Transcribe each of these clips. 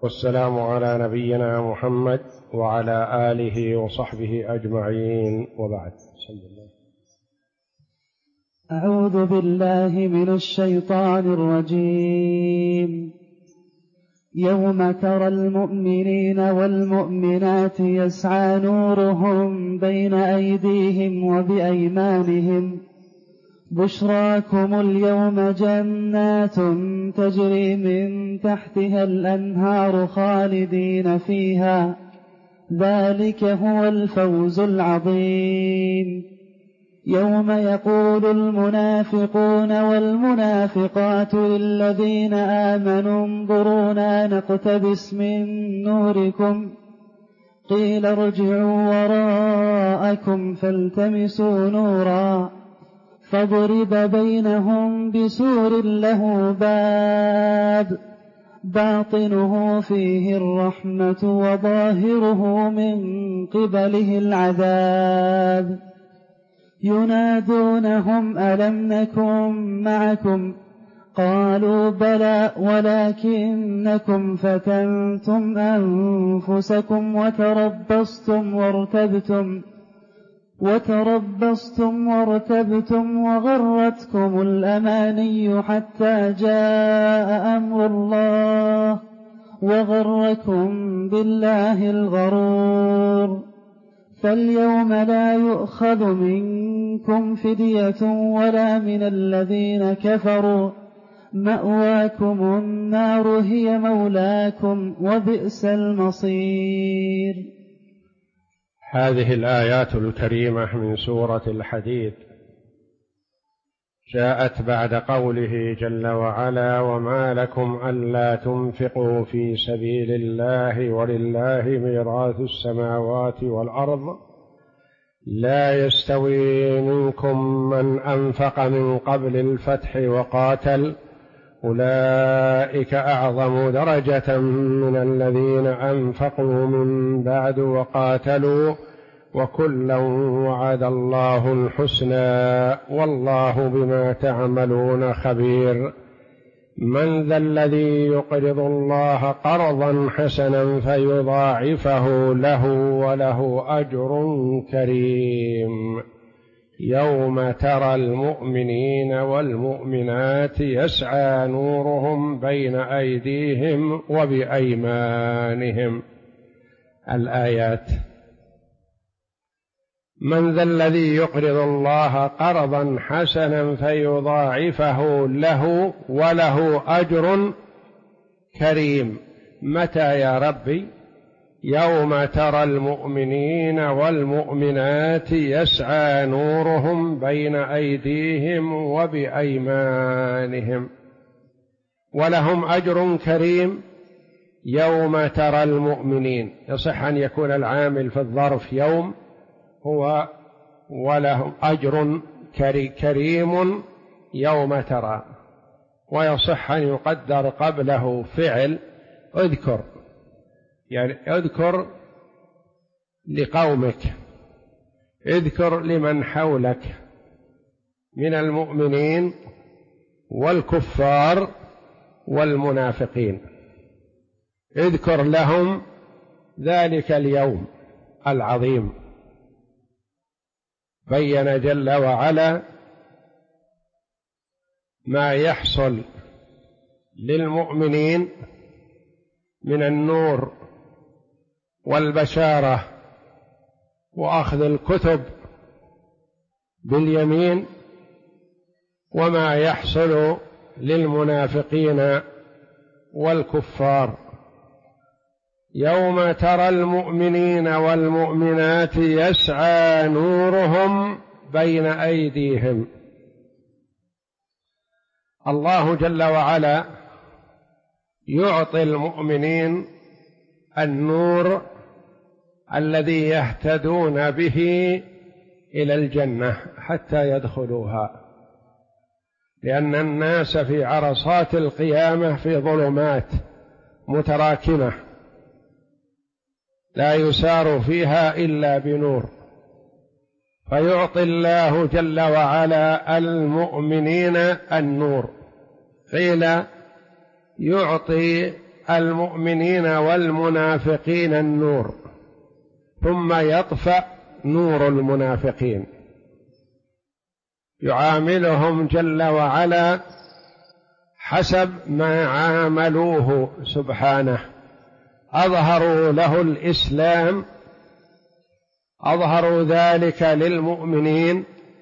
والسلام على نبينا محمد وعلى آله وصحبه أجمعين، وبعد. أعوذ بالله من الشيطان الرجيم. يوم ترى المؤمنين والمؤمنات يسعى نورهم بين أيديهم وبأيمانهم بشراكم اليوم جنات تجري من تحتها الأنهار خالدين فيها، ذلك هو الفوز العظيم. يوم يقول المنافقون والمنافقات للذين آمنوا انظرونا نقتبس من نوركم قيل ارجعوا وراءكم فالتمسوا نورا فاضرب بينهم بسور له باب باطنه فيه الرحمة وظاهره من قبله العذاب. ينادونهم ألم نكن معكم قالوا بلى ولكنكم فتنتم أنفسكم وتربصتم وارتبتم وغرتكم الأماني حتى جاء أمر الله وغركم بالله الغرور. فاليوم لا يؤخذ منكم فدية ولا من الذين كفروا، مأواكم النار هي مولاكم وبئس المصير. هذه الآيات الكريمة من سورة الحديد جاءت بعد قوله جل وعلا: وما لكم ألا تنفقوا في سبيل الله ولله ميراث السماوات والأرض لا يستوي منكم من أنفق من قبل الفتح وقاتل أولئك أعظم درجة من الذين أنفقوا من بعد وقاتلوا وكلا وعد الله الحسنى والله بما تعملون خبير. من ذا الذي يقرض الله قرضا حسنا فيضاعفه له وله أجر كريم. يوم ترى المؤمنين والمؤمنات يسعى نورهم بين أيديهم وبأيمانهم. الآيات: من ذا الذي يقرض الله قرضا حسنا فيضاعفه له وله أجر كريم. متى يا ربي؟ يوم ترى المؤمنين والمؤمنات يسعى نورهم بين أيديهم وبأيمانهم ولهم أجر كريم. يوم ترى المؤمنين، يصح أن يكون العامل في الظرف يوم هو ولهم أجر كريم يوم ترى، ويصح أن يقدر قبله فعل اذكر، يعني اذكر لقومك، اذكر لمن حولك من المؤمنين والكفار والمنافقين، اذكر لهم ذلك اليوم العظيم. بين جل وعلا ما يحصل للمؤمنين من النور والبشارة وأخذ الكتب باليمين، وما يحصل للمنافقين والكفار. يوم ترى المؤمنين والمؤمنات يسعى نورهم بين أيديهم. الله جل وعلا يعطي المؤمنين النور الذي يهتدون به إلى الجنة حتى يدخلوها، لأن الناس في عرصات القيامة في ظلمات متراكمة لا يسار فيها إلا بنور، فيعطي الله جل وعلا المؤمنين النور. قيل يعطي المؤمنين والمنافقين النور، ثم يطفأ نور المنافقين، يعاملهم جل وعلا حسب ما عاملوه سبحانه. أظهروا له الإسلام، أظهروا ذلك للمؤمنين،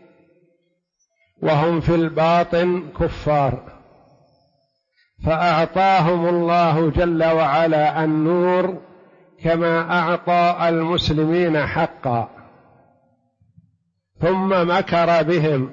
وهم في الباطن كفار، فأعطاهم الله جل وعلا النور كما أعطى المسلمين حقا، ثم مكر بهم.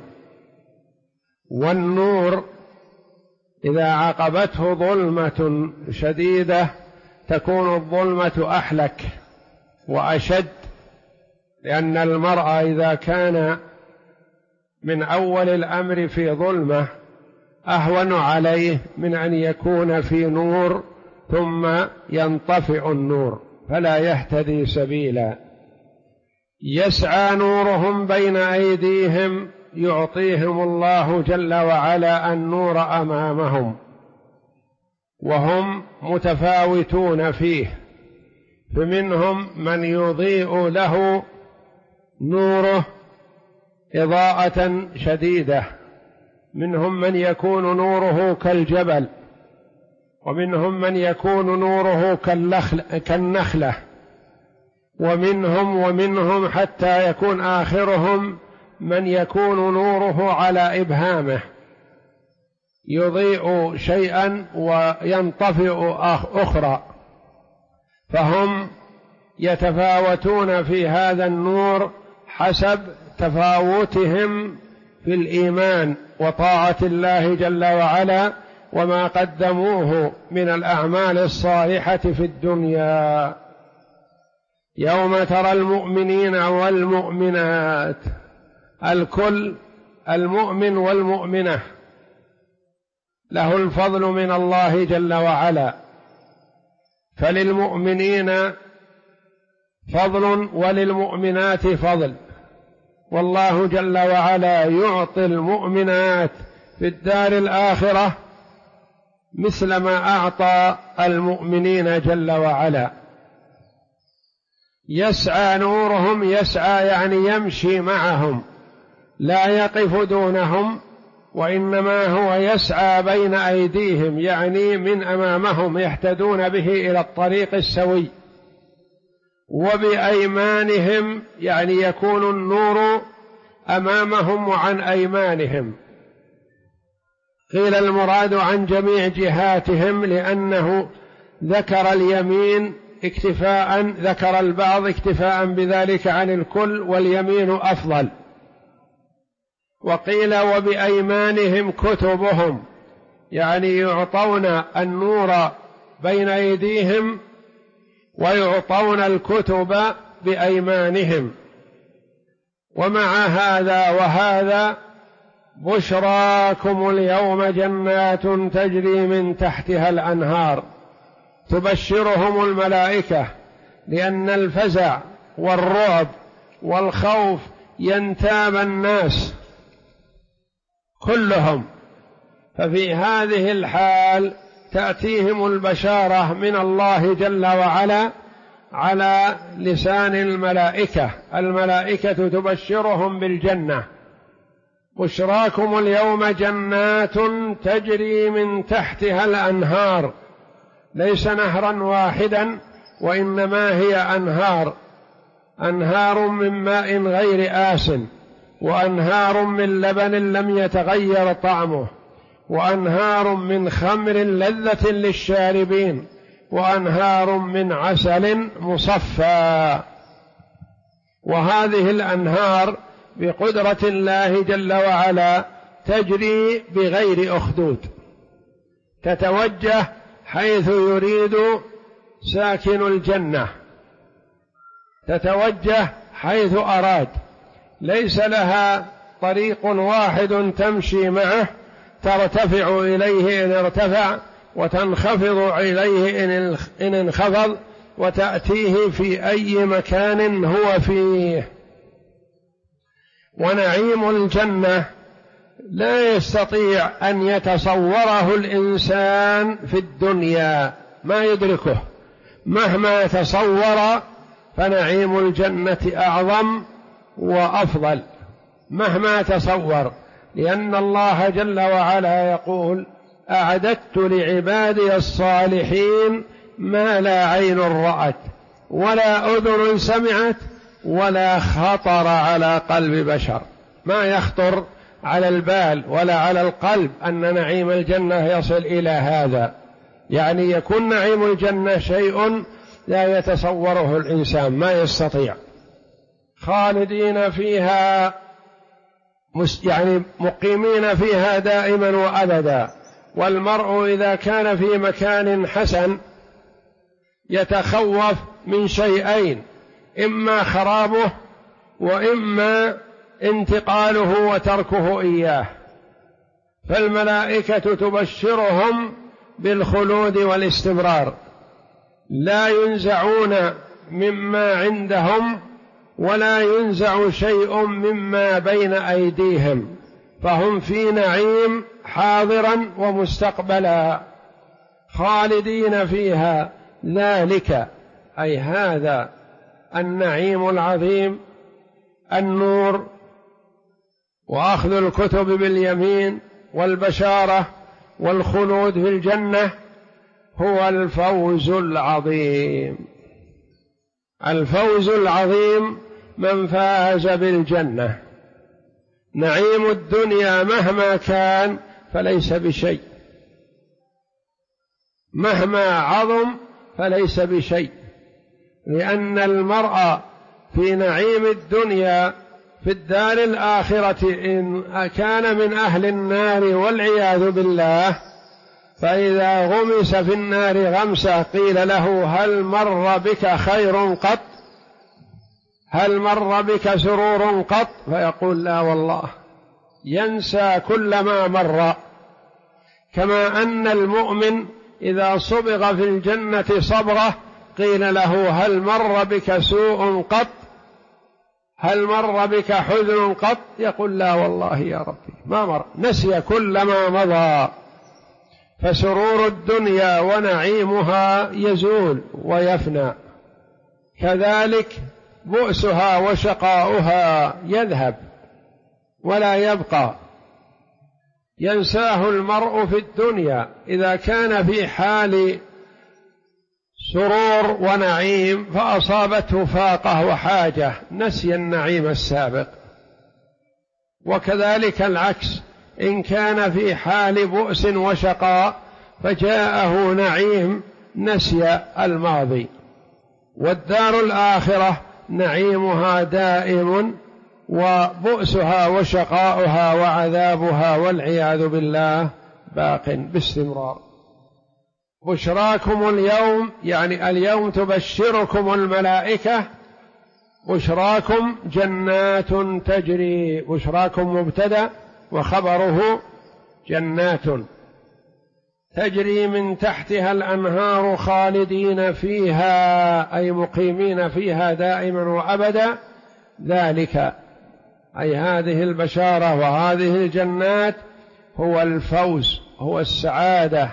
والنور إذا عقبته ظلمة شديدة تكون الظلمة أحلك وأشد، لأن المرء إذا كان من أول الأمر في ظلمة أهون عليه من أن يكون في نور ثم ينطفئ النور فلا يهتدي سبيلا. يسعى نورهم بين أيديهم، يعطيهم الله جل وعلا النور أمامهم، وهم متفاوتون فيه، فمنهم من يضيء له نوره إضاءة شديدة، منهم من يكون نوره كالجبل، ومنهم من يكون نوره كالنخلة، ومنهم حتى يكون آخرهم من يكون نوره على إبهامه، يضيء شيئا وينطفئ أخرى، فهم يتفاوتون في هذا النور حسب تفاوتهم في الإيمان وطاعة الله جل وعلا وما قدموه من الأعمال الصالحة في الدنيا. يوم ترى المؤمنين والمؤمنات، الكل المؤمن والمؤمنة له الفضل من الله جل وعلا، فللمؤمنين فضل وللمؤمنات فضل، والله جل وعلا يعطي المؤمنات في الدار الآخرة مثل ما أعطى المؤمنين جل وعلا. يسعى نورهم، يسعى يعني يمشي معهم، لا يقف دونهم، وإنما هو يسعى بين أيديهم، يعني من أمامهم يهتدون به إلى الطريق السوي، وبأيمانهم يعني يكون النور أمامهم وعن أيمانهم. قيل المراد عن جميع جهاتهم، لأنه ذكر اليمين اكتفاء، ذكر البعض اكتفاء بذلك عن الكل، واليمين أفضل. وقيل وبأيمانهم كتبهم، يعني يعطون النور بين أيديهم ويعطون الكتب بأيمانهم. ومع هذا وهذا بشراكم اليوم جنات تجري من تحتها الأنهار، تبشرهم الملائكة، لأن الفزع والرعب والخوف ينتاب الناس كلهم، ففي هذه الحال تأتيهم البشارة من الله جل وعلا على لسان الملائكة، الملائكة تبشرهم بالجنة. بشراكم اليوم جنات تجري من تحتها الأنهار، ليس نهرا واحدا، وإنما هي أنهار من ماء غير آسن، وأنهار من لبن لم يتغير طعمه، وأنهار من خمر لذة للشاربين، وأنهار من عسل مصفى. وهذه الأنهار بقدرة الله جل وعلا تجري بغير أخدود، تتوجه حيث يريد ساكن الجنة، تتوجه حيث أراد، ليس لها طريق واحد تمشي معه، ترتفع إليه إن ارتفع، وتنخفض إليه إن انخفض، وتأتيه في أي مكان هو فيه. ونعيم الجنة لا يستطيع أن يتصوره الإنسان في الدنيا، ما يدركه مهما تصور، فنعيم الجنة أعظم وأفضل مهما تصور، لأن الله جل وعلا يقول: أعددت لعبادي الصالحين ما لا عين رأت ولا أذن سمعت ولا خطر على قلب بشر. ما يخطر على البال ولا على القلب أن نعيم الجنة يصل إلى هذا، يعني يكون نعيم الجنة شيء لا يتصوره الإنسان، ما يستطيع. خالدين فيها، يعني مقيمين فيها دائما وأبدا. والمرء إذا كان في مكان حسن يتخوف من شيئين: إما خرابه وإما انتقاله وتركه إياه، فالملائكة تبشرهم بالخلود والاستمرار، لا ينزعون مما عندهم ولا ينزع شيء مما بين أيديهم، فهم في نعيم حاضرا ومستقبلا خالدين فيها. ذلك أي هذا النعيم العظيم، النور وأخذ الكتب باليمين والبشارة والخلود في الجنة، هو الفوز العظيم. الفوز العظيم من فاز بالجنة. نعيم الدنيا مهما كان فليس بشيء، مهما عظم فليس بشيء، لأن المرء في نعيم الدنيا في الدار الآخرة إن كان من أهل النار والعياذ بالله، فإذا غمس في النار غمسة قيل له: هل مر بك خير قط؟ هل مر بك سرور قط؟ فيقول: لا والله، ينسى كل ما مر. كما أن المؤمن إذا صبغ في الجنة صبغة قيل له: هل مر بك سوء قط؟ هل مر بك حزن قط؟ يقول: لا والله يا ربي ما مر، نسي كل ما مضى. فسرور الدنيا ونعيمها يزول ويفنى، كذلك بؤسها وشقاؤها يذهب ولا يبقى. ينساه المرء في الدنيا إذا كان في حال سرور ونعيم فأصابته فاقة وحاجة، نسي النعيم السابق. وكذلك العكس، إن كان في حال بؤس وشقاء فجاءه نعيم نسي الماضي. والدار الآخرة نعيمها دائم، وبؤسها وشقاؤها وعذابها والعياذ بالله باق باستمرار. بشراكم اليوم، يعني اليوم تبشركم الملائكة، بشراكم جنات تجري. بشراكم مبتدأ وخبره جنات تجري من تحتها الأنهار خالدين فيها، أي مقيمين فيها دائما وأبدا. ذلك أي هذه البشارة وهذه الجنات هو الفوز، هو السعادة،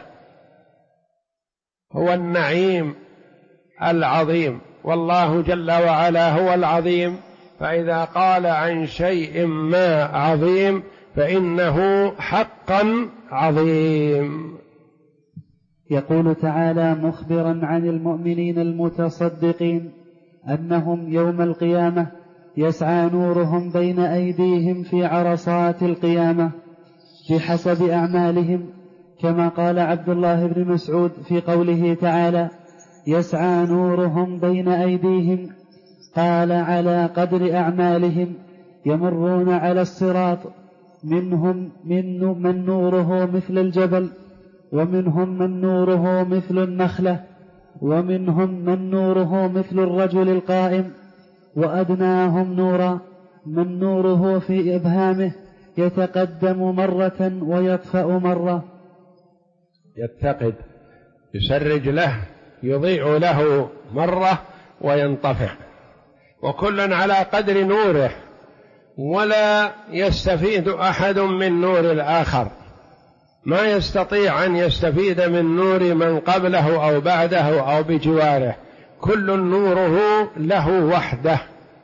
هو النعيم العظيم. والله جل وعلا هو العظيم، فإذا قال عن شيء ما عظيم فإنه حقا عظيم. يقول تعالى مخبرا عن المؤمنين المتصدقين أنهم يوم القيامة يسعى نورهم بين أيديهم في عرصات القيامة بحسب أعمالهم، كما قال عبد الله بن مسعود في قوله تعالى: يسعى نورهم بين أيديهم، قال: على قدر أعمالهم يمرون على الصراط، منهم من نوره مثل الجبل، ومنهم من نوره مثل النخلة، ومنهم من نوره مثل الرجل القائم، وأدناهم نورا من نوره في إبهامه يتقدم مرة ويطفأ مرة. يتقد، يسرج له، يضيع له مرة وينطفئ، وكل على قدر نوره، ولا يستفيد أحد من نور الآخر، ما يستطيع أن يستفيد من نور من قبله أو بعده أو بجواره، كل نوره له وحده.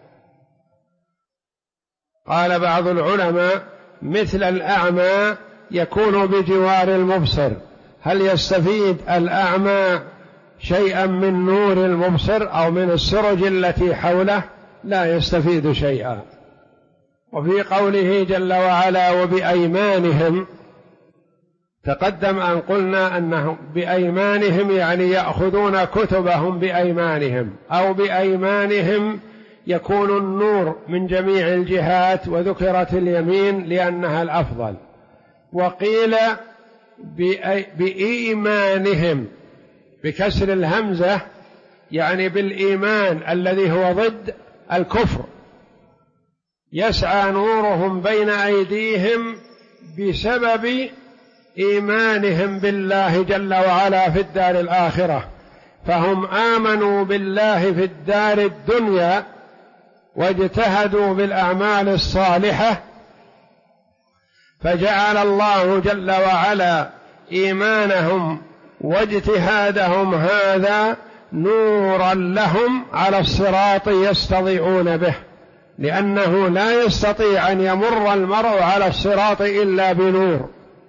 قال بعض العلماء: مثل الأعمى يكون بجوار المبصر، هل يستفيد الأعمى شيئا من نور المبصر أو من السرج التي حوله؟ لا يستفيد شيئا. وفي قوله جل وعلا: وبأيمانهم، تقدم أن قلنا أنهم بأيمانهم يعني يأخذون كتبهم بأيمانهم، أو بأيمانهم يكون النور من جميع الجهات، وذكرت اليمين لأنها الأفضل. وقيل بإيمانهم بكسر الهمزة، يعني بالإيمان الذي هو ضد الكفر، يسعى نورهم بين أيديهم بسبب إيمانهم بالله جل وعلا في الدار الآخرة، فهم آمنوا بالله في الدار الدنيا واجتهدوا بالأعمال الصالحة، فجعل الله جل وعلا إيمانهم واجتهادهم هذا نورا لهم على الصراط يستضيئون به، لأنه لا يستطيع أن يمر المرء على الصراط إلا بنور،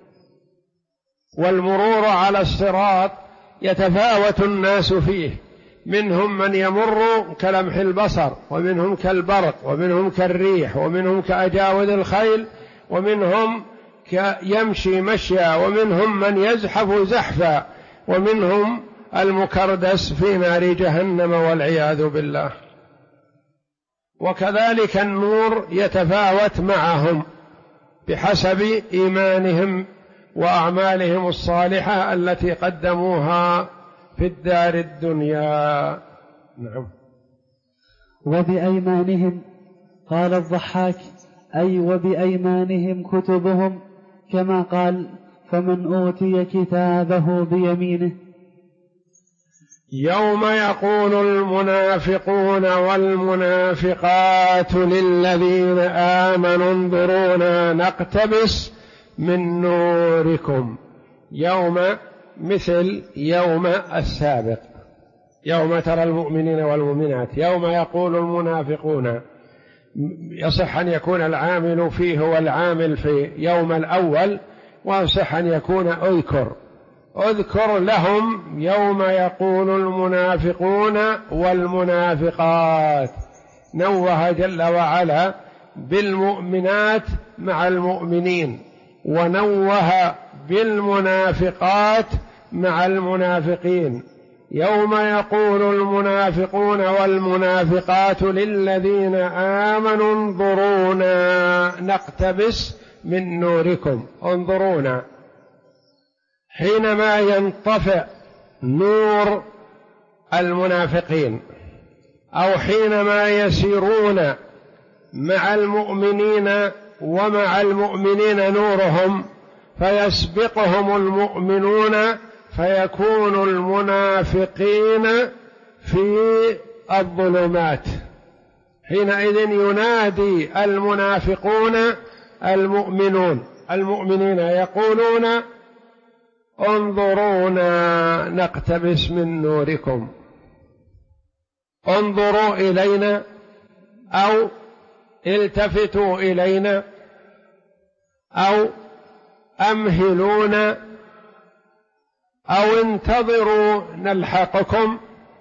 والمرور على الصراط يتفاوت الناس فيه، منهم من يمر كلمح البصر، ومنهم كالبرق، ومنهم كالريح، ومنهم كأجاود الخيل، ومنهم يمشي مشيا، ومنهم من يزحف زحفا، ومنهم المكردس في نار جهنم والعياذ بالله. وكذلك النور يتفاوت معهم بحسب إيمانهم وأعمالهم الصالحة التي قدموها في الدار الدنيا. نعم. وبأيمانهم قال الضحاك: أي وبأيمانهم كتبهم، كما قال: فمن أوتي كتابه بيمينه. يوم يقول المنافقون والمنافقات للذين آمنوا انظرونا نقتبس من نوركم. يوم مثل يوم السابق، يوم ترى المؤمنين والمؤمنات. يوم يقول المنافقون، يصح أن يكون العامل فيه هو العامل في يوم الأول، ويصح أن يكون اذكر لهم يوم يقول المنافقون والمنافقات. نوه جل وعلا بالمؤمنات مع المؤمنين، ونوه بالمنافقات مع المنافقين. يوم يقول المنافقون والمنافقات للذين آمنوا انظرونا نقتبس من نوركم. انظرونا حينما ينطفئ نور المنافقين، أو حينما يسيرون مع المؤمنين ومع المؤمنين نورهم، فيسبقهم المؤمنون، فيكون المنافقين في الظلمات. حينئذ ينادي المنافقون المؤمنين يقولون: انظرونا نقتبس من نوركم، انظروا إلينا، أو التفتوا إلينا، أو أمهلونا، أو انتظروا نلحقكم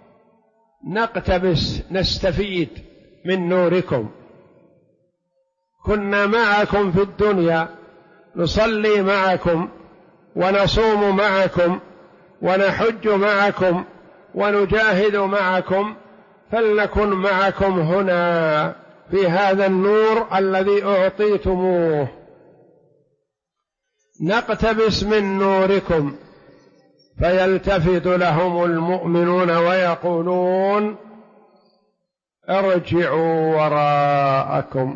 نقتبس نستفيد من نوركم. كنا معكم في الدنيا، نصلي معكم، ونصوم معكم، ونحج معكم، ونجاهد معكم، فلنكن معكم هنا في هذا النور الذي أعطيتموه. نقتبس من نوركم، فيلتفت لهم المؤمنون ويقولون: ارجعوا وراءكم.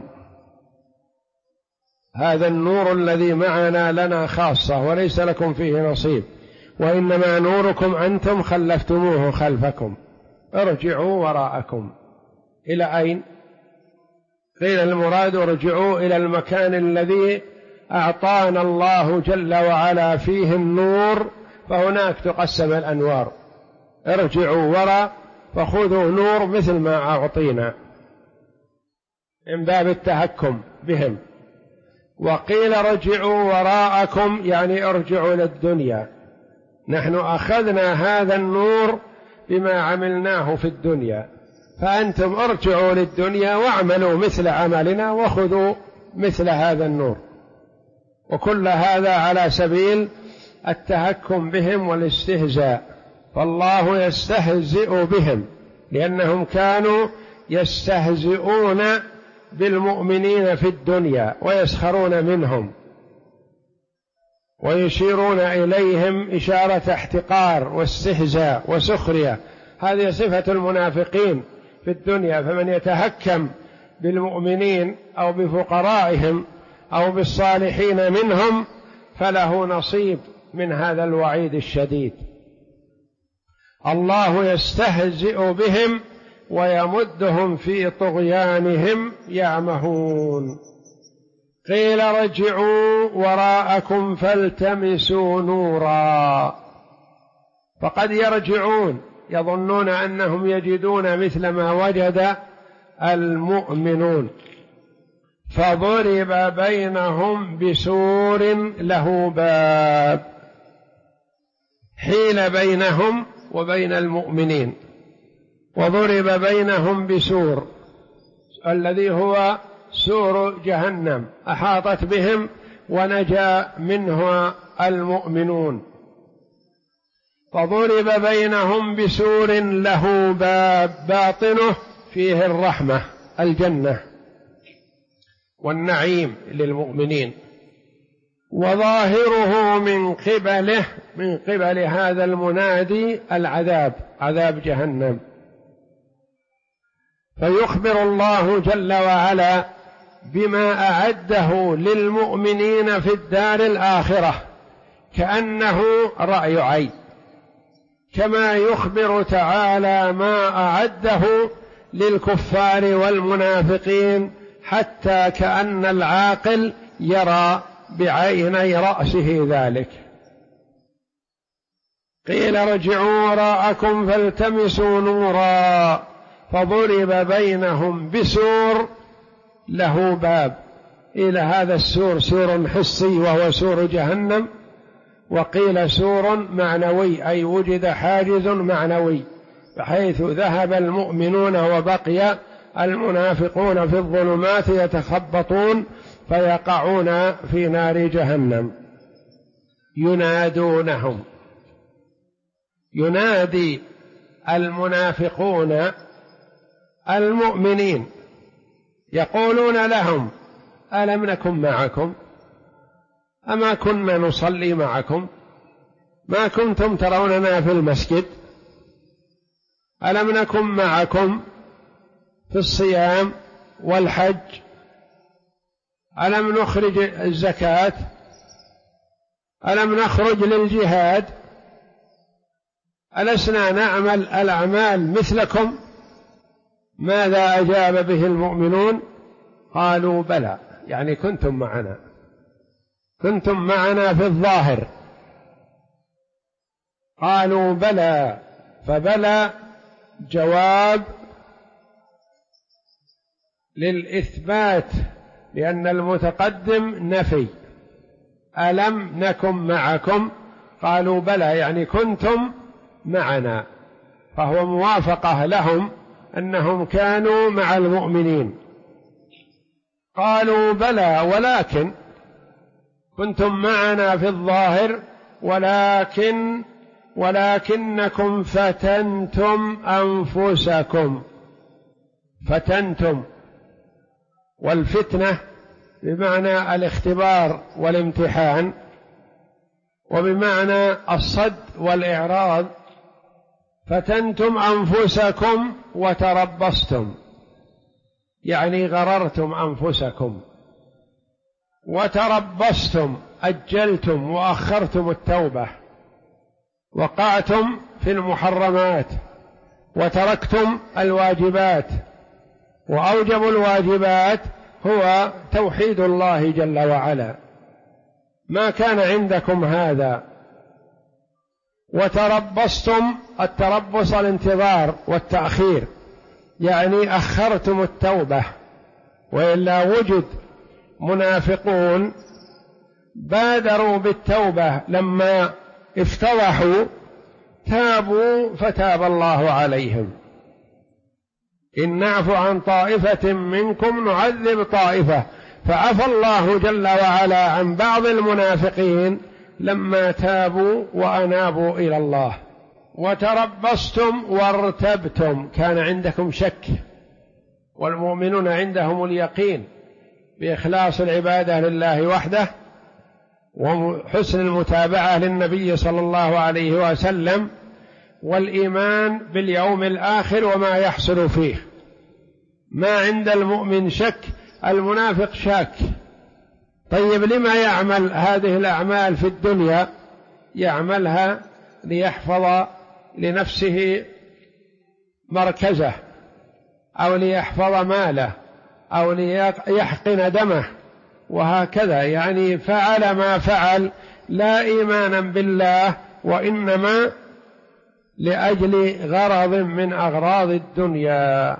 هذا النور الذي معنا لنا خاصة، وليس لكم فيه نصيب، وإنما نوركم أنتم خلفتموه خلفكم. ارجعوا وراءكم. إلى أين؟ قيل المراد ارجعوا إلى المكان الذي أعطانا الله جل وعلا فيه النور، فهناك تقسم الأنوار. ارجعوا وراء فخذوا نور مثل ما أعطينا، من باب التهكم بهم. وقيل رجعوا وراءكم يعني ارجعوا للدنيا، نحن أخذنا هذا النور بما عملناه في الدنيا، فأنتم ارجعوا للدنيا واعملوا مثل عملنا وخذوا مثل هذا النور. وكل هذا على سبيل التهكم بهم والاستهزاء، فالله يستهزئ بهم لأنهم كانوا يستهزئون بالمؤمنين في الدنيا ويسخرون منهم ويشيرون إليهم إشارة احتقار واستهزاء وسخرية. هذه صفة المنافقين في الدنيا، فمن يتهكم بالمؤمنين أو بفقرائهم أو بالصالحين منهم فله نصيب من هذا الوعيد الشديد. الله يستهزئ بهم ويمدهم في طغيانهم يعمهون. قيل رجعوا وراءكم فالتمسوا نورا، فقد يرجعون يظنون أنهم يجدون مثل ما وجد المؤمنون. فضرب بينهم بسور له باب، حيل بينهم وبين المؤمنين، وضرب بينهم بسور الذي هو سور جهنم أحاطت بهم ونجا منها المؤمنون. فضرب بينهم بسور له باب باطنه فيه الرحمة الجنة والنعيم للمؤمنين، وظاهره من قبل هذا المنادي العذاب، عذاب جهنم. فيخبر الله جل وعلا بما أعده للمؤمنين في الدار الآخرة كأنه رأي عين، كما يخبر تعالى ما أعده للكفار والمنافقين، حتى كأن العاقل يرى بعيني رأسه ذلك. قيل رجعوا وراءكم فالتمسوا نورا، فضرب بينهم بسور له باب. إلى هذا السور سور حسي وهو سور جهنم، وقيل سور معنوي أي وجد حاجز معنوي بحيث ذهب المؤمنون وبقي المنافقون في الظلمات يتخبطون فيقعون في نار جهنم. ينادونهم، ينادي المنافقون المؤمنين يقولون لهم ألم نكن معكم؟ أما كنا نصلي معكم؟ ما كنتم تروننا في المسجد؟ ألم نكن معكم في الصيام والحج؟ ألم نخرج الزكاة؟ ألم نخرج للجهاد؟ ألسنا نعمل الأعمال مثلكم؟ ماذا أجاب به المؤمنون؟ قالوا بلى، يعني كنتم معنا، كنتم معنا في الظاهر. قالوا بلى، فبلى جواب للإثبات، لأن المتقدم نفي. ألم نكن معكم؟ قالوا بلى، يعني كنتم معنا، فهو موافقة لهم أنهم كانوا مع المؤمنين. قالوا بلى ولكن كنتم معنا في الظاهر، ولكنكم فتنتم أنفسكم. فتنتم، والفتنة بمعنى الاختبار والامتحان، وبمعنى الصد والإعراض. فتنتم أنفسكم وتربصتم، يعني غررتم أنفسكم، وتربصتم أجلتم وأخرتم التوبة، وقعتم في المحرمات وتركتم الواجبات. وأوجب الواجبات هو توحيد الله جل وعلا، ما كان عندكم هذا، وتربصتم. التربص الانتظار والتأخير، يعني أخرتم التوبة، وإلا وجد منافقون بادروا بالتوبة لما افتضحوا، تابوا فتاب الله عليهم. إن نعفو عن طائفة منكم نعذب طائفة، فعفى الله جل وعلا عن بعض المنافقين لما تابوا وأنابوا إلى الله. وتربصتم وارتبتم، كان عندكم شك، والمؤمنون عندهم اليقين بإخلاص العبادة لله وحده وحسن المتابعة للنبي صلى الله عليه وسلم، والإيمان باليوم الآخر وما يحصل فيه. ما عند المؤمن شك، المنافق شاك. طيب لما يعمل هذه الأعمال في الدنيا؟ يعملها ليحفظ لنفسه مركزه، أو ليحفظ ماله، أو ليحقن دمه، وهكذا. يعني فعل ما فعل لا إيمانا بالله، وإنما لأجل غرض من أغراض الدنيا،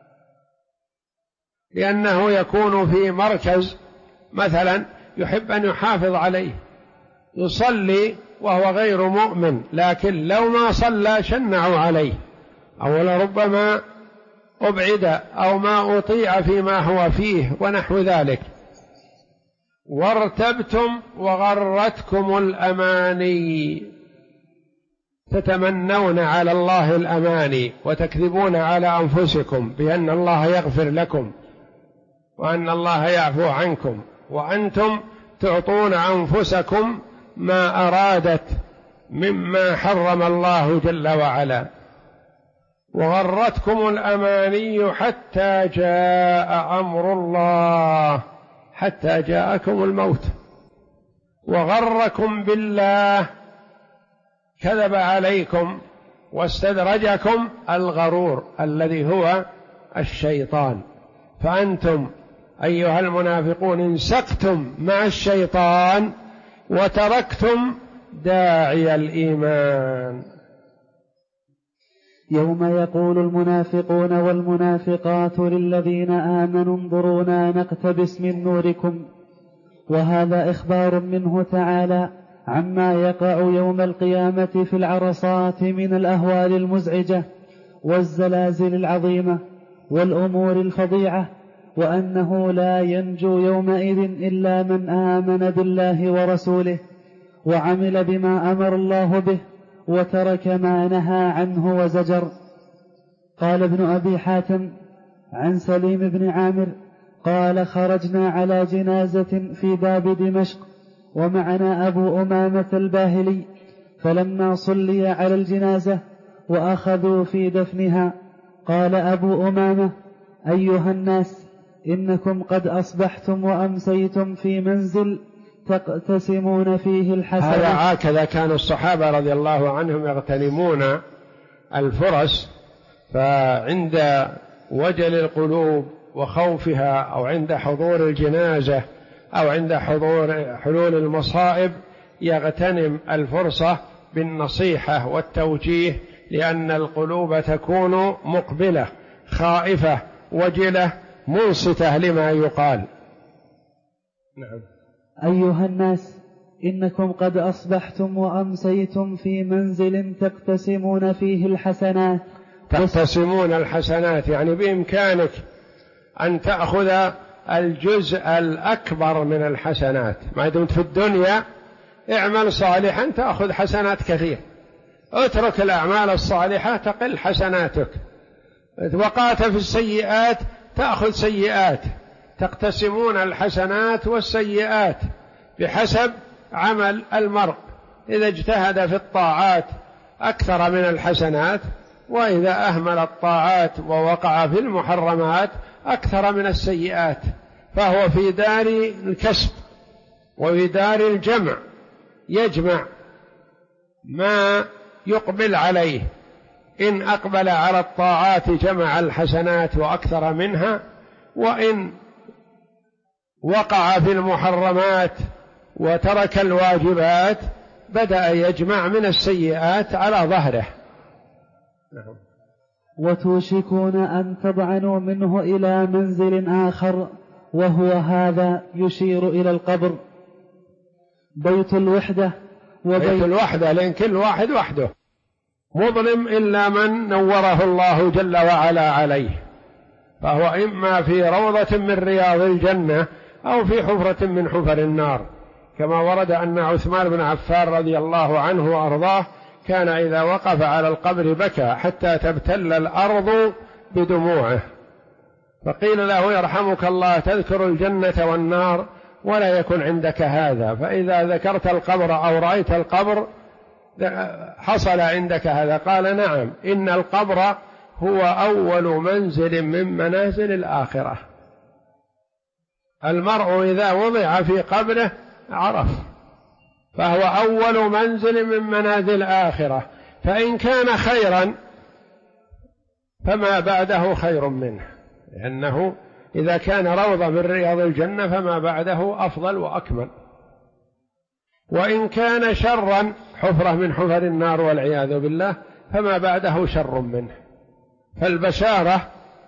لأنه يكون في مركز مثلا يحب أن يحافظ عليه، يصلي وهو غير مؤمن، لكن لو ما صلى شنعوا عليه، أو لربما أبعد أو ما أطيع فيما هو فيه ونحو ذلك. وارتبتم وغرتكم الأماني، تتمنون على الله الأماني وتكذبون على أنفسكم بأن الله يغفر لكم وأن الله يعفو عنكم، وأنتم تعطون أنفسكم ما أرادت مما حرم الله جل وعلا. وغرتكم الأماني حتى جاء أمر الله، حتى جاءكم الموت. وغركم بالله، كذب عليكم واستدرجكم الغرور الذي هو الشيطان. فأنتم أيها المنافقون انسقتم مع الشيطان وتركتم داعي الإيمان. يوم يقول المنافقون والمنافقات للذين آمنوا انظرونا نقتبس من نوركم. وهذا إخبار منه تعالى عما يقع يوم القيامة في العرصات من الأهوال المزعجة والزلازل العظيمة والأمور الفظيعة، وأنه لا ينجو يومئذ إلا من آمن بالله ورسوله وعمل بما أمر الله به وترك ما نهى عنه وزجر. قال ابن أبي حاتم عن سليم بن عامر قال: خرجنا على جنازة في باب دمشق ومعنا أبو أمامة الباهلي، فلما صلي على الجنازة وأخذوا في دفنها قال أبو أمامة: أيها الناس، إنكم قد أصبحتم وأمسيتم في منزل تقتسمون فيه الحسنات. هكذا كان الصحابة رضي الله عنهم يغتنمون الفرص، فعند وجل القلوب وخوفها، أو عند حضور الجنازة، أو عند حلول المصائب، يغتنم الفرصة بالنصيحة والتوجيه، لأن القلوب تكون مقبلة خائفة وجلة منصتة لما يقال. نعم. أيها الناس، إنكم قد أصبحتم وأمسيتم في منزل تقتسمون فيه الحسنات. تقتسمون الحسنات يعني بإمكانك أن تأخذ الجزء الأكبر من الحسنات. ما دمت في الدنيا اعمل صالحا تأخذ حسنات كثير، اترك الأعمال الصالحة تقل حسناتك، وقعت في السيئات تأخذ سيئات. تقتسمون الحسنات والسيئات بحسب عمل المرء، إذا اجتهد في الطاعات أكثر من الحسنات، وإذا أهمل الطاعات ووقع في المحرمات أكثر من السيئات، فهو في دار الكسب وفي دار الجمع، يجمع ما يقبل عليه. إن أقبل على الطاعات جمع الحسنات وأكثر منها، وإن وقع في المحرمات وترك الواجبات بدأ يجمع من السيئات على ظهره. وتوشكون أن تضعنوا منه إلى منزل آخر، وهو هذا يشير إلى القبر. بيت الوحدة بيت الوحدة، لأن كل واحد وحده مظلم إلا من نوره الله جل وعلا عليه، فهو إما في روضة من رياض الجنة أو في حفرة من حفر النار، كما ورد أن عثمان بن عفان رضي الله عنه وأرضاه كان إذا وقف على القبر بكى حتى تبتل الأرض بدموعه، فقيل له يرحمك الله تذكر الجنة والنار ولا يكن عندك هذا، فإذا ذكرت القبر أو رأيت القبر حصل عندك هذا؟ قال نعم، إن القبر هو أول منزل من منازل الآخرة. المرء إذا وضع في قبره عرف، فهو أول منزل من منازل الآخرة، فإن كان خيرا فما بعده خير منه، لأنه إذا كان روضة من رياض الجنة فما بعده أفضل وأكمل، وإن كان شرا حفرة من حفر النار والعياذ بالله فما بعده شر منه. فالبشارة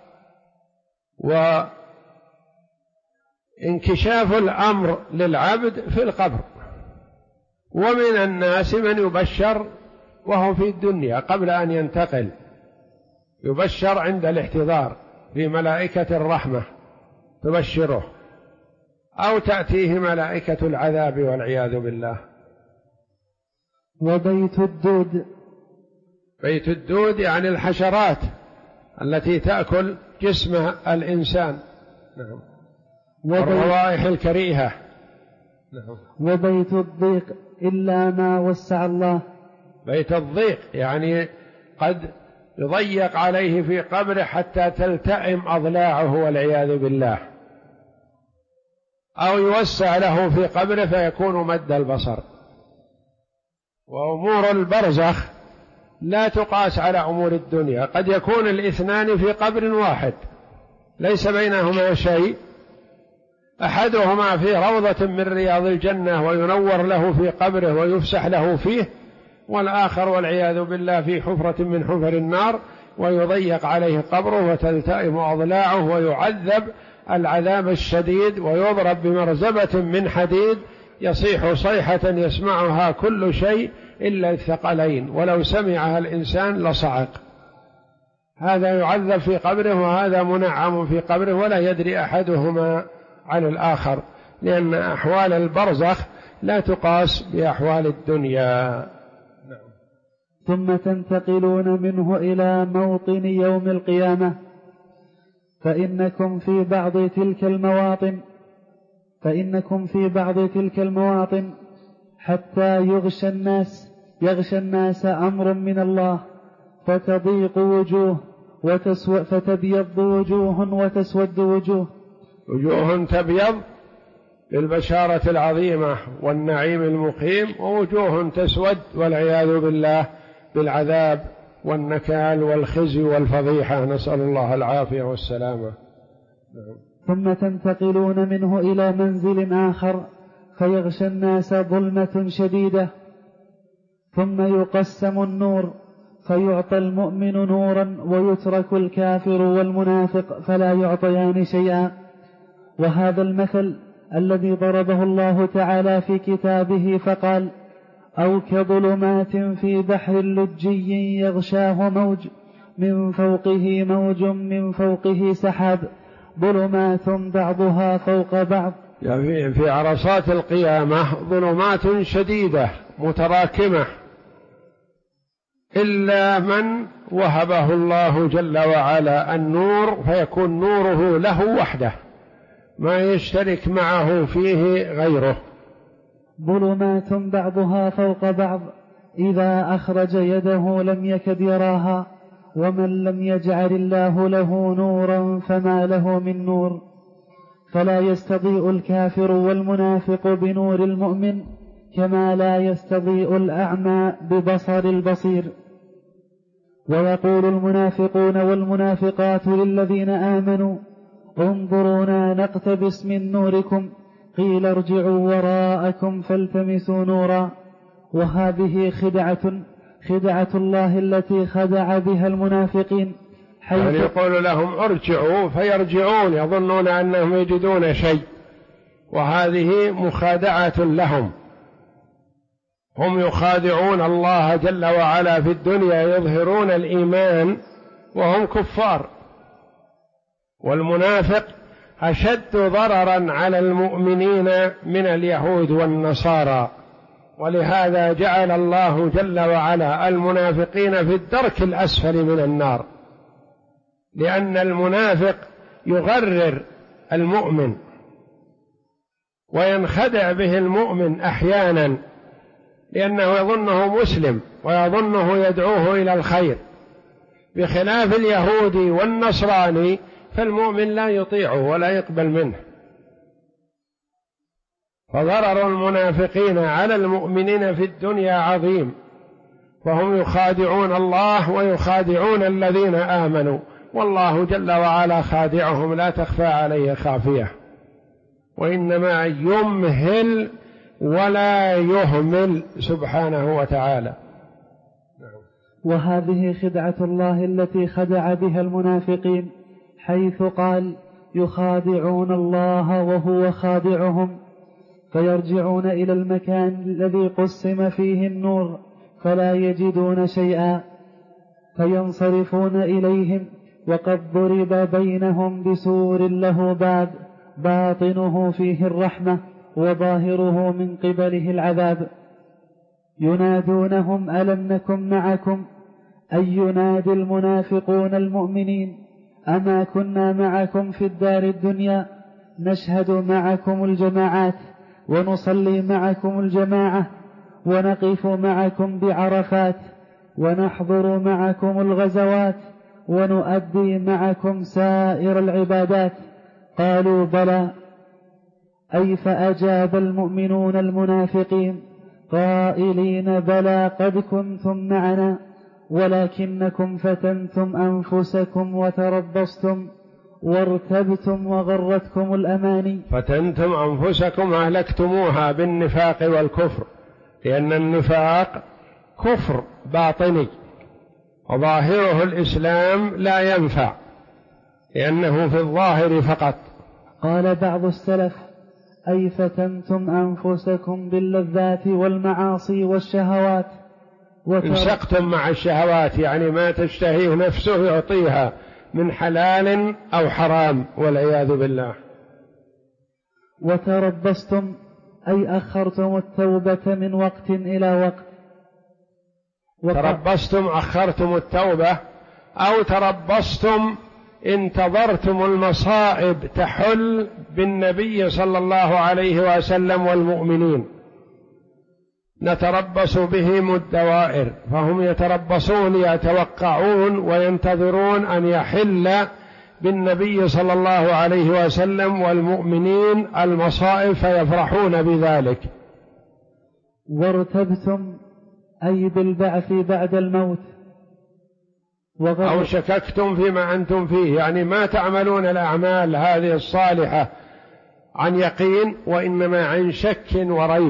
وانكشاف الأمر للعبد في القبر، ومن الناس من يبشر وهو في الدنيا قبل أن ينتقل، يبشر عند الاحتضار في ملائكة الرحمة تبشره، أو تأتيه ملائكة العذاب والعياذ بالله. وبيت الدود، بيت الدود يعني الحشرات التي تأكل جسم الإنسان، نعم، والروائح الكريهة. نعم. وبيت الضيق إلا ما وسع الله، بيت الضيق يعني قد يضيق عليه في قبره حتى تلتئم أضلاعه والعياذ بالله، أو يوسع له في قبره فيكون مد البصر. وأمور البرزخ لا تقاس على أمور الدنيا، قد يكون الاثنان في قبر واحد ليس بينهما شيء، أحدهما في روضة من رياض الجنة وينور له في قبره ويفسح له فيه، والآخر والعياذ بالله في حفرة من حفر النار ويضيق عليه قبره وتلتئم أضلاعه ويعذب العذاب الشديد ويضرب بمرزبة من حديد يصيح صيحة يسمعها كل شيء إلا الثقلين، ولو سمعها الإنسان لصعق. هذا يعذب في قبره وهذا منعم في قبره، ولا يدري أحدهما عن الآخر، لأن أحوال البرزخ لا تقاس بأحوال الدنيا. ثم تنتقلون منه إلى موطن يوم القيامة، فإنكم في بعض تلك المواطن حتى يغشى الناس أمر من الله، فتضيق وجوه فتبيض وجوه وتسود وجوه. وجوه تبيض بالبشارة العظيمة والنعيم المقيم، ووجوه تسود والعياذ بالله بالعذاب والنكال والخزي والفضيحة، نسأل الله العافية والسلامة. ثم تنتقلون منه إلى منزل آخر فيغشى الناس ظلمة شديدة، ثم يقسم النور فيعطى المؤمن نورا ويترك الكافر والمنافق فلا يعطيان شيئا. وهذا المثل الذي ضربه الله تعالى في كتابه فقال: أو كظلمات في بحر لجي يغشاه موج من فوقه سحاب ظلمات بعضها فوق بعض. يعني في عرصات القيامة ظلمات شديدة متراكمة، إلا من وهبه الله جل وعلا النور فيكون نوره له وحده، ما يشترك معه فيه غيره. ظلمات بعضها فوق بعض إذا أخرج يده لم يكد يراها، ومن لم يجعل الله له نورا فما له من نور. فلا يستضيء الكافر والمنافق بنور المؤمن كما لا يستضيء الأعمى ببصر البصير. ويقول المنافقون والمنافقات للذين آمنوا: انظرونا نقتبس من نوركم قيل ارجعوا وراءكم فالتمسوا نورا. وهذه خدعة الله التي خدع بها المنافقين، يعني يقول لهم ارجعوا فيرجعون يظنون أنهم يجدون شيء، وهذه مخادعة لهم. هم يخادعون الله جل وعلا في الدنيا، يظهرون الإيمان وهم كفار. والمنافق أشد ضررا على المؤمنين من اليهود والنصارى، ولهذا جعل الله جل وعلا المنافقين في الدرك الأسفل من النار، لأن المنافق يغرر المؤمن وينخدع به المؤمن أحيانا، لأنه يظنه مسلم ويظنه يدعوه إلى الخير، بخلاف اليهودي والنصراني فالمؤمن لا يطيعه ولا يقبل منه. فضرر المنافقين على المؤمنين في الدنيا عظيم، وهم يخادعون الله ويخادعون الذين آمنوا، والله جل وعلا خادعهم لا تخفى عليه خافية، وإنما يمهل ولا يهمل سبحانه وتعالى. وهذه خدعة الله التي خدع بها المنافقين، حيث قال يخادعون الله وهو خادعهم، فيرجعون إلى المكان الذي قسم فيه النور فلا يجدون شيئا، فينصرفون إليهم، وقد ضرب بينهم بسور له باب باطنه فيه الرحمة وظاهره من قبله العذاب. ينادونهم ألم نكن معكم، أي ينادي المنافقون المؤمنين أما كنا معكم في الدار الدنيا نشهد معكم الجماعات ونصلي معكم الجماعة ونقف معكم بعرفات ونحضر معكم الغزوات ونؤدي معكم سائر العبادات؟ قالوا بلى. أي فأجاب المؤمنون المنافقين قائلين بلى قد كنتم معنا ولكنكم فتنتم أنفسكم وتربصتم وارتبتم وغرتكم الأماني. فتنتم أنفسكم أهلكتموها بالنفاق والكفر، لأن النفاق كفر باطني وظاهره الإسلام لا ينفع، لأنه في الظاهر فقط. قال بعض السلف أي فتنتم أنفسكم باللذات والمعاصي والشهوات انسقتم مع الشهوات، يعني ما تشتهيه نفسه يعطيها من حلال أو حرام والعياذ بالله. وتربصتم أي أخرتم التوبة من وقت إلى وقت. تربصتم أخرتم التوبة، أو تربصتم انتظرتم المصائب تحل بالنبي صلى الله عليه وسلم والمؤمنين، نتربص بهم الدوائر، فهم يتربصون يتوقعون وينتظرون أن يحل بالنبي صلى الله عليه وسلم والمؤمنين المصائب فيفرحون بذلك. وارتبتم أي بالبعث بعد الموت، أو شككتم فيما أنتم فيه، يعني ما تعملون الأعمال هذه الصالحة عن يقين وإنما عن شك وريب.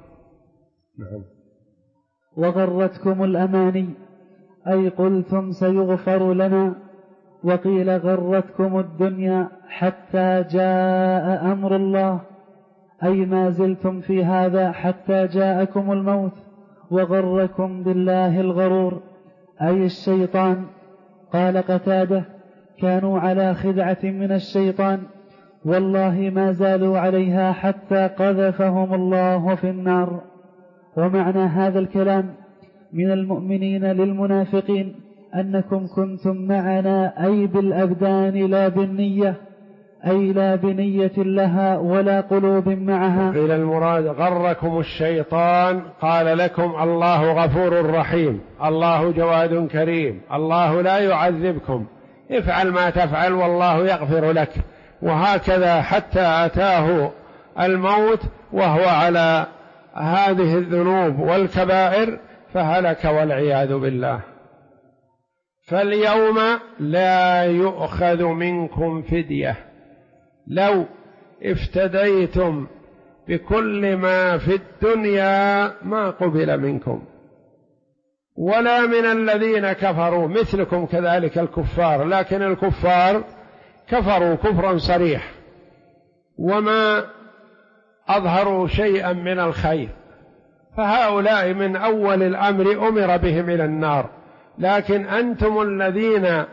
وغرتكم الأماني أي قلتم سيغفر لنا، وقيل غرتكم الدنيا حتى جاء أمر الله، أي ما زلتم في هذا حتى جاءكم الموت، وغركم بالله الغرور أي الشيطان. قال قتادة كانوا على خدعة من الشيطان والله ما زالوا عليها حتى قذفهم الله في النار. ومعنى هذا الكلام من المؤمنين للمنافقين أنكم كنتم معنا أي بالأبدان لا بالنية، أي لا بنية لها ولا قلوب معها. قيل المراد غركم الشيطان، قال لكم الله غفور رحيم، الله جواد كريم، الله لا يعذبكم، افعل ما تفعل والله يغفر لك. وهكذا حتى أتاه الموت وهو على هذه الذنوب والكبائر فهلك والعياذ بالله. فاليوم لا يؤخذ منكم فدية، لو افتديتم بكل ما في الدنيا ما قبل منكم، ولا من الذين كفروا مثلكم كذلك الكفار، لكن الكفار كفروا كفرا صريح وما أظهروا شيئا من الخير، فهؤلاء من أول الأمر أمر بهم إلى النار. لكن أنتم الذين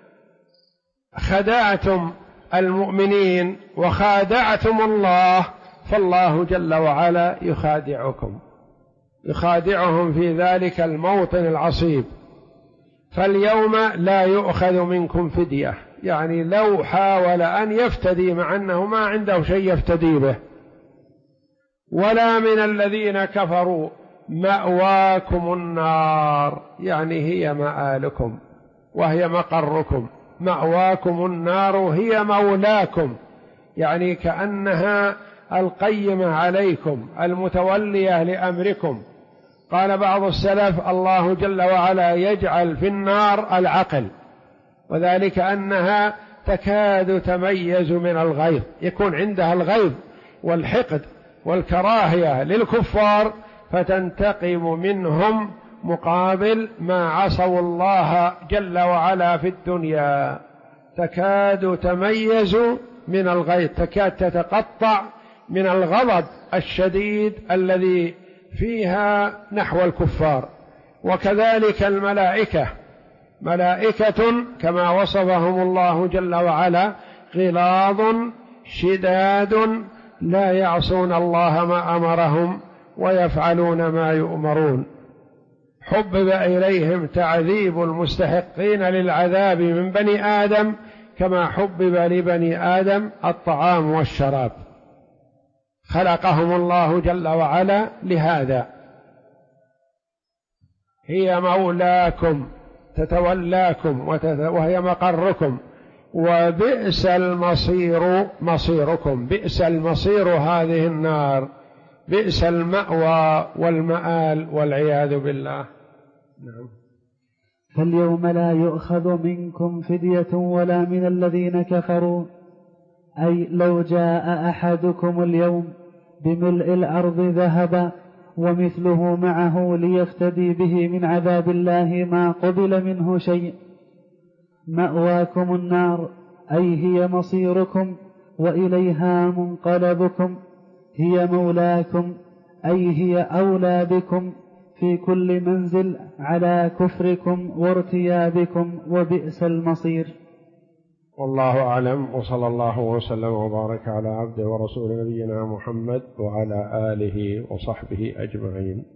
خدعتم المؤمنين وخادعتم الله، فالله جل وعلا يخادعهم في ذلك الموطن العصيب. فاليوم لا يؤخذ منكم فدية، يعني لو حاول أن يفتدي مع أنه ما عنده شيء يفتدي به، ولا من الذين كفروا، مأواكم النار، يعني هي مآلكم وهي مقركم. مأواكم النار هي مولاكم، يعني كأنها القيمة عليكم المتولية لأمركم. قال بعض السلف: الله جل وعلا يجعل في النار العقل، وذلك أنها تكاد تميز من الغيظ، يكون عندها الغيظ والحقد والكراهية للكفار، فتنتقم منهم مقابل ما عصوا الله جل وعلا في الدنيا. تكاد تميز من الغيظ، تكاد تتقطع من الغضب الشديد الذي فيها نحو الكفار. وكذلك الملائكة، ملائكة كما وصفهم الله جل وعلا: غلاظ شداد لا يعصون الله ما أمرهم ويفعلون ما يؤمرون. حبب إليهم تعذيب المستحقين للعذاب من بني آدم كما حبب لبني آدم الطعام والشراب. خلقهم الله جل وعلا لهذا. هي مولاكم تتولاكم وهي مقركم، وبئس المصير مصيركم. بئس المصير هذه النار، بئس المأوى والمآل والعياذ بالله. نعم. فاليوم لا يؤخذ منكم فدية ولا من الذين كفروا، أي لو جاء أحدكم اليوم بملء الأرض ذهبا ومثله معه ليفتدي به من عذاب الله ما قبل منه شيء. مأواكم النار، أي هي مصيركم وإليها منقلبكم. هي مولاكم، أي هي أولى بكم في كل منزل على كفركم وارتيابكم، وبئس المصير. والله أعلم، وصلى الله وسلم وبارك على عبده ورسول نبينا محمد وعلى آله وصحبه أجمعين.